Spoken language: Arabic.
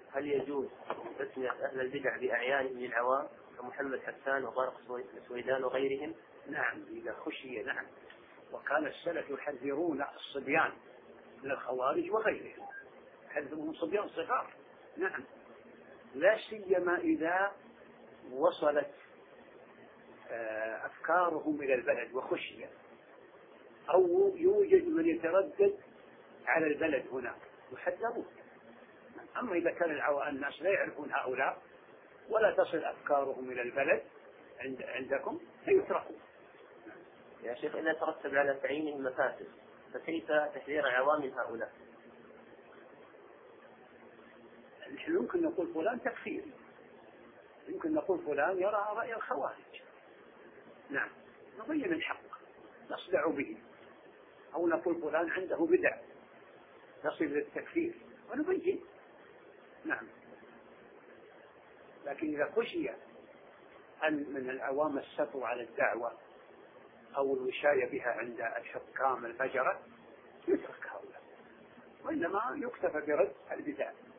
هل يجوز تسمية أهل البدع بأعيانهم للعوام كمحمد حسان وطارق سويدان وغيرهم؟ نعم إذا خشي، نعم. وكان السلف يحذرون الصبيان من الخوارج وغيرهم، يحذرون صبيان صغار، نعم، لا سيما إذا وصلت أفكارهم إلى البلد وخشي، أو يوجد من يتردد على البلد هنا يحذرون. أما إذا كان الناس لا يعرفون هؤلاء ولا تصل أفكارهم إلى البلد عندكم فيتركوا. يا شيخ إذا ترتب على تعيينهم مفاسد فكيف تحذير عوام هؤلاء؟ نحن يمكن نقول فلان تكفيري، يمكن نقول فلان يرى رأي الخوارج، نعم، نبين الحق نصدع به، أو نقول فلان عنده بدع نصل للتكفير ونبين، نعم. لكن إذا خشي أن من العوام السطو على الدعوة أو الوشاية بها عند الحكام الفجرة يترك هؤلاء، وإنما يكتفى برد البدع.